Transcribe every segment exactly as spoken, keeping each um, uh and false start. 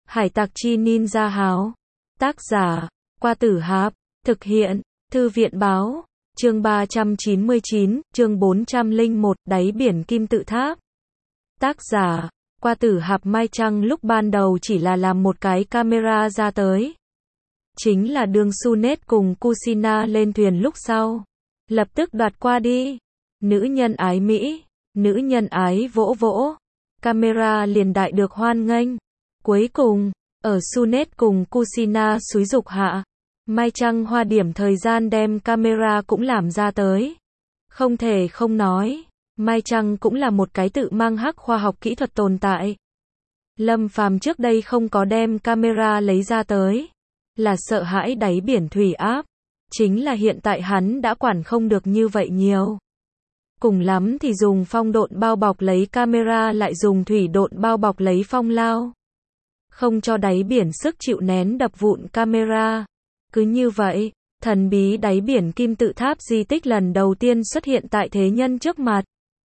Hải tặc chi ninja háo. Tác giả, Qua Tử Hạp. Thực hiện, Thư viện báo. Chương ba trăm chín mươi chín, chương bốn trăm lẻ một, đáy biển kim tự tháp. Tác giả, Qua Tử Hạp. Mai Trăng lúc ban đầu chỉ là làm một cái camera ra tới. Chính là đương Sunet cùng Kushina lên thuyền lúc sau. Lập tức đoạt qua đi. Nữ nhân ái Mỹ. Nữ nhân ái vỗ vỗ. Camera liền đại được hoan nghênh. Cuối cùng, ở Sunet cùng Kushina xúi dục hạ, Mai Trăng hoa điểm thời gian đem camera cũng làm ra tới. Không thể không nói, Mai Trăng cũng là một cái tự mang hắc khoa học kỹ thuật tồn tại. Lâm Phàm trước đây không có đem camera lấy ra tới, là sợ hãi đáy biển thủy áp. Chính là hiện tại hắn đã quản không được như vậy nhiều. Cùng lắm thì dùng phong độn bao bọc lấy camera, lại dùng thủy độn bao bọc lấy phong lao. Không cho đáy biển sức chịu nén đập vụn camera. Cứ như vậy, thần bí đáy biển kim tự tháp di tích lần đầu tiên xuất hiện tại thế nhân trước mặt.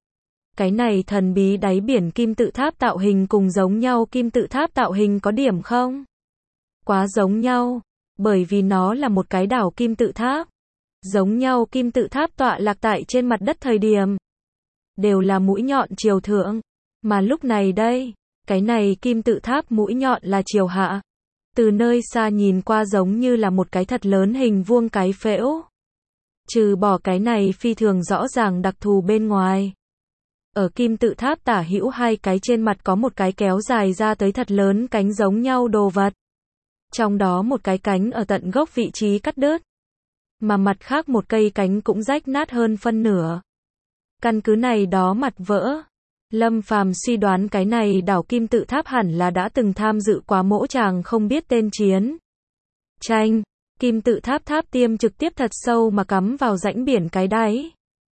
Cái này thần bí đáy biển kim tự tháp tạo hình cùng giống nhau kim tự tháp tạo hình có điểm không? Quá giống nhau, bởi vì nó là một cái đảo kim tự tháp. Giống nhau kim tự tháp tọa lạc tại trên mặt đất thời điểm, đều là mũi nhọn chiều thượng, mà lúc này đây, cái này kim tự tháp mũi nhọn là chiều hạ. Từ nơi xa nhìn qua giống như là một cái thật lớn hình vuông cái phễu. Trừ bỏ cái này phi thường rõ ràng đặc thù bên ngoài. Ở kim tự tháp tả hữu hai cái trên mặt có một cái kéo dài ra tới thật lớn cánh giống nhau đồ vật. Trong đó một cái cánh ở tận gốc vị trí cắt đứt. Mà mặt khác một cây cánh cũng rách nát hơn phân nửa. Căn cứ này đó mặt vỡ. Lâm Phàm suy đoán cái này đảo kim tự tháp hẳn là đã từng tham dự quá mỗ tràng không biết tên chiến tranh. Kim tự tháp tháp tiêm trực tiếp thật sâu mà cắm vào rãnh biển cái đáy.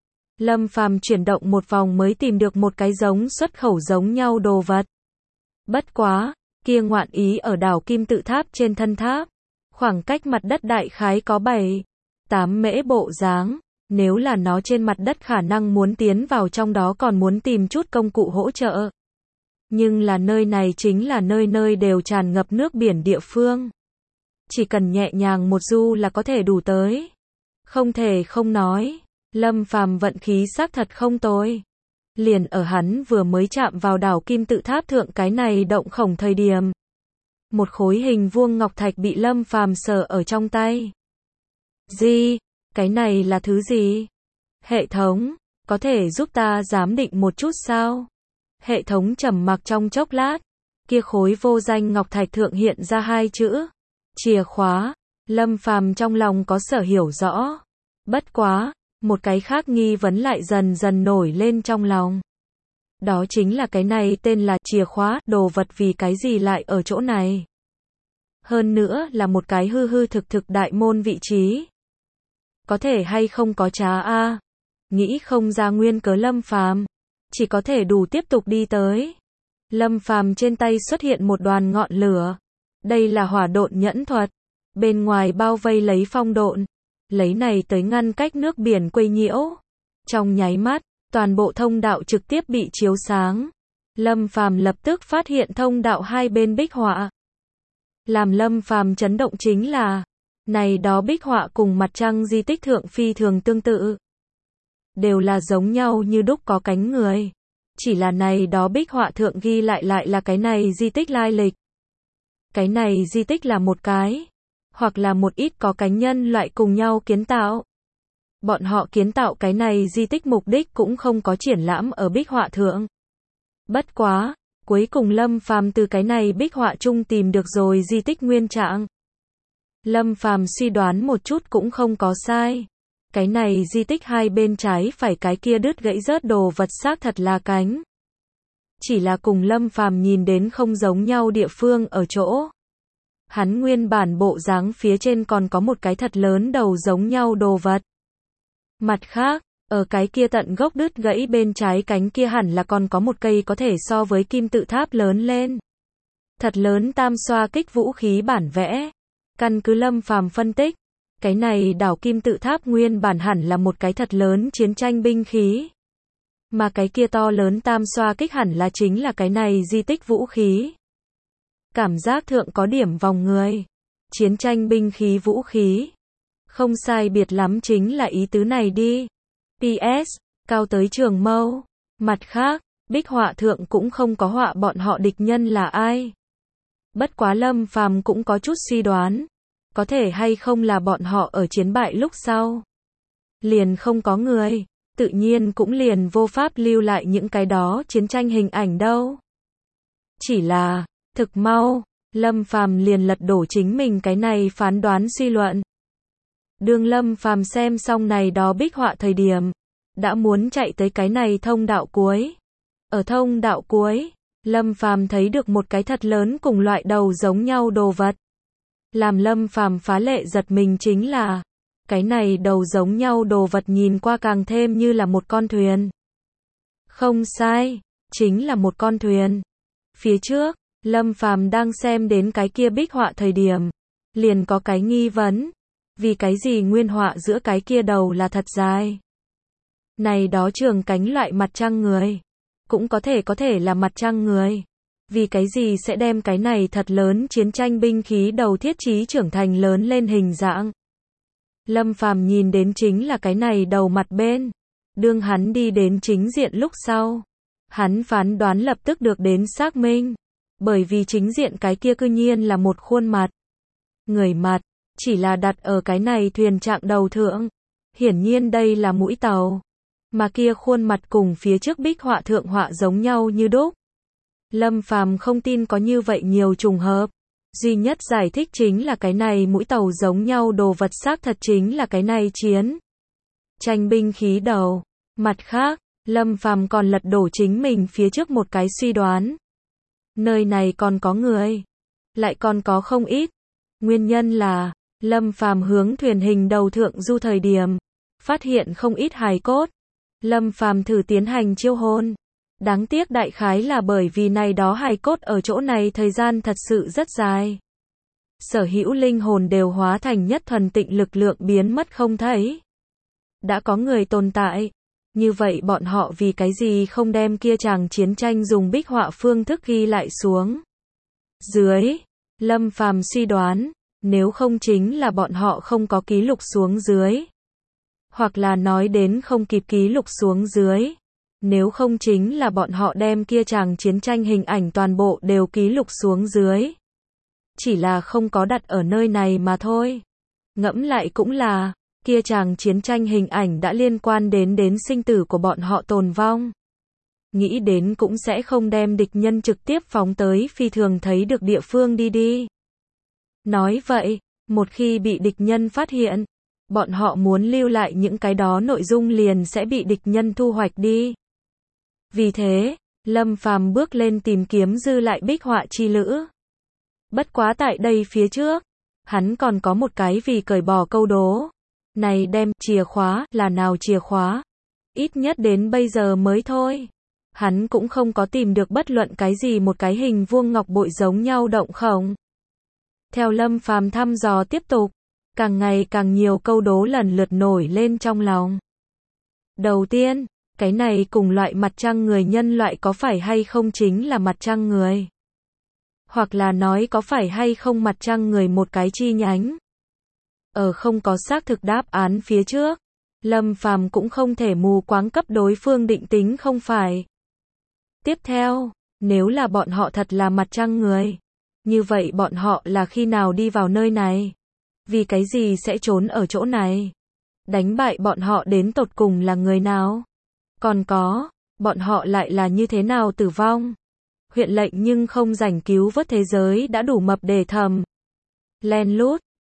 Lâm Phàm chuyển động một vòng mới tìm được một cái giống xuất khẩu giống nhau đồ vật. Bất quá, kia ngoạn ý ở đảo kim tự tháp trên thân tháp. Khoảng cách mặt đất đại khái có bảy, tám mễ bộ dáng. Nếu là nó trên mặt đất khả năng muốn tiến vào trong đó còn muốn tìm chút công cụ hỗ trợ. Nhưng là nơi này chính là nơi nơi đều tràn ngập nước biển địa phương. Chỉ cần nhẹ nhàng một du là có thể đủ tới. Không thể không nói, Lâm Phàm vận khí xác thật không tồi. Liền ở hắn vừa mới chạm vào đảo kim tự tháp thượng cái này động khổng thời điểm. Một khối hình vuông ngọc thạch bị Lâm Phàm sờ ở trong tay. Gì? Cái này là thứ gì? Hệ thống, có thể giúp ta giám định một chút sao? Hệ thống trầm mặc trong chốc lát. Kia khối vô danh ngọc thạch thượng hiện ra hai chữ. Chìa khóa. Lâm Phàm trong lòng có sở hiểu rõ. Bất quá, một cái khác nghi vấn lại dần dần nổi lên trong lòng. Đó chính là cái này tên là chìa khóa, đồ vật vì cái gì lại ở chỗ này? Hơn nữa là một cái hư hư thực thực đại môn vị trí. Có thể hay không có trá a? Nghĩ không ra nguyên cớ Lâm Phàm, chỉ có thể đủ tiếp tục đi tới. Lâm Phàm trên tay xuất hiện một đoàn ngọn lửa. Đây là hỏa độn nhẫn thuật. Bên ngoài bao vây lấy phong độn. Lấy này tới ngăn cách nước biển quấy nhiễu. Trong nháy mắt, toàn bộ thông đạo trực tiếp bị chiếu sáng. Lâm Phàm lập tức phát hiện thông đạo hai bên bích họa. Làm Lâm Phàm chấn động chính là này đó bích họa cùng mặt trăng di tích thượng phi thường tương tự. Đều là giống nhau như đúc có cánh người. Chỉ là này đó bích họa thượng ghi lại lại là cái này di tích lai lịch. Cái này di tích là một cái, hoặc là một ít có cánh nhân loại cùng nhau kiến tạo. Bọn họ kiến tạo cái này di tích mục đích cũng không có triển lãm ở bích họa thượng. Bất quá, cuối cùng Lâm Phàm từ cái này bích họa chung tìm được rồi di tích nguyên trạng. Lâm Phàm suy đoán một chút cũng không có sai. Cái này di tích hai bên trái phải cái kia đứt gãy rớt đồ vật xác thật là cánh. Chỉ là cùng Lâm Phàm nhìn đến không giống nhau địa phương ở chỗ. Hắn nguyên bản bộ dáng phía trên còn có một cái thật lớn đầu giống nhau đồ vật. Mặt khác, ở cái kia tận gốc đứt gãy bên trái cánh kia hẳn là còn có một cây có thể so với kim tự tháp lớn lên. Thật lớn tam xoa kích vũ khí bản vẽ. Căn cứ Lâm Phàm phân tích, cái này đảo kim tự tháp nguyên bản hẳn là một cái thật lớn chiến tranh binh khí. Mà cái kia to lớn tam xoa kích hẳn là chính là cái này di tích vũ khí. Cảm giác thượng có điểm vòng người. Chiến tranh binh khí vũ khí. Không sai biệt lắm chính là ý tứ này đi. pê ét, cao tới trường mâu. Mặt khác, bích họa thượng cũng không có họa bọn họ địch nhân là ai. Bất quá Lâm Phàm cũng có chút suy đoán. Có thể hay không là bọn họ ở chiến bại lúc sau. Liền không có người. Tự nhiên cũng liền vô pháp lưu lại những cái đó chiến tranh hình ảnh đâu. Chỉ là, thực mau, Lâm Phàm liền lật đổ chính mình cái này phán đoán suy luận. Đương Lâm Phàm xem xong này đó bích họa thời điểm, đã muốn chạy tới cái này thông đạo cuối. Ở thông đạo cuối, Lâm Phàm thấy được một cái thật lớn cùng loại đầu giống nhau đồ vật. Làm Lâm Phàm phá lệ giật mình chính là, cái này đầu giống nhau đồ vật nhìn qua càng thêm như là một con thuyền. Không sai, chính là một con thuyền. Phía trước, Lâm Phàm đang xem đến cái kia bích họa thời điểm, liền có cái nghi vấn, vì cái gì nguyên họa giữa cái kia đầu là thật dài. Này đó trường cánh loại mặt trăng người, cũng có thể có thể là mặt trăng người. Vì cái gì sẽ đem cái này thật lớn chiến tranh binh khí đầu thiết trí trưởng thành lớn lên hình dạng. Lâm Phàm nhìn đến chính là cái này đầu mặt bên. Đương hắn đi đến chính diện lúc sau, hắn phán đoán lập tức được đến xác minh. Bởi vì chính diện cái kia cư nhiên là một khuôn mặt. Người mặt, chỉ là đặt ở cái này thuyền trạng đầu thượng. Hiển nhiên đây là mũi tàu. Mà kia khuôn mặt cùng phía trước bích họa thượng họa giống nhau như đúc. Lâm Phàm không tin có như vậy nhiều trùng hợp. Duy nhất giải thích chính là cái này mũi tàu giống nhau đồ vật xác thật chính là cái này chiến tranh binh khí đầu. Mặt khác, Lâm Phàm còn lật đổ chính mình phía trước một cái suy đoán. Nơi này còn có người. Lại còn có không ít. Nguyên nhân là, Lâm Phàm hướng thuyền hình đầu thượng du thời điểm, phát hiện không ít hài cốt. Lâm Phàm thử tiến hành chiêu hồn. Đáng tiếc đại khái là bởi vì này đó hài cốt ở chỗ này thời gian thật sự rất dài. Sở hữu linh hồn đều hóa thành nhất thuần tịnh lực lượng biến mất không thấy. Đã có người tồn tại. Như vậy bọn họ vì cái gì không đem kia chàng chiến tranh dùng bích họa phương thức ghi lại xuống. Dưới, Lâm Phàm suy đoán, nếu không chính là bọn họ không có ký lục xuống dưới. Hoặc là nói đến không kịp ký lục xuống dưới. Nếu không chính là bọn họ đem kia chàng chiến tranh hình ảnh toàn bộ đều ký lục xuống dưới. Chỉ là không có đặt ở nơi này mà thôi. Ngẫm lại cũng là, kia chàng chiến tranh hình ảnh đã liên quan đến đến sinh tử của bọn họ tồn vong. Nghĩ đến cũng sẽ không đem địch nhân trực tiếp phóng tới phi thường thấy được địa phương đi đi. Nói vậy, một khi bị địch nhân phát hiện, bọn họ muốn lưu lại những cái đó nội dung liền sẽ bị địch nhân thu hoạch đi. Vì thế, Lâm Phàm bước lên tìm kiếm dư lại bích họa chi lữ. Bất quá tại đây phía trước, hắn còn có một cái vì cởi bỏ câu đố. Này đem chìa khóa là nào chìa khóa? Ít nhất đến bây giờ mới thôi. Hắn cũng không có tìm được bất luận cái gì một cái hình vuông ngọc bội giống nhau động khổng. Theo Lâm Phàm thăm dò tiếp tục, càng ngày càng nhiều câu đố lần lượt nổi lên trong lòng. Đầu tiên, cái này cùng loại mặt trăng người nhân loại có phải hay không chính là mặt trăng người? Hoặc là nói có phải hay không mặt trăng người một cái chi nhánh? Ở không có xác thực đáp án phía trước, Lâm Phàm cũng không thể mù quáng cấp đối phương định tính không phải. Tiếp theo, nếu là bọn họ thật là mặt trăng người, như vậy bọn họ là khi nào đi vào nơi này? Vì cái gì sẽ trốn ở chỗ này? Đánh bại bọn họ đến tột cùng là người nào? Còn có, bọn họ lại là như thế nào tử vong? Huyện lệnh nhưng không rảnh cứu vớt thế giới đã đủ mập để thầm. Len lút,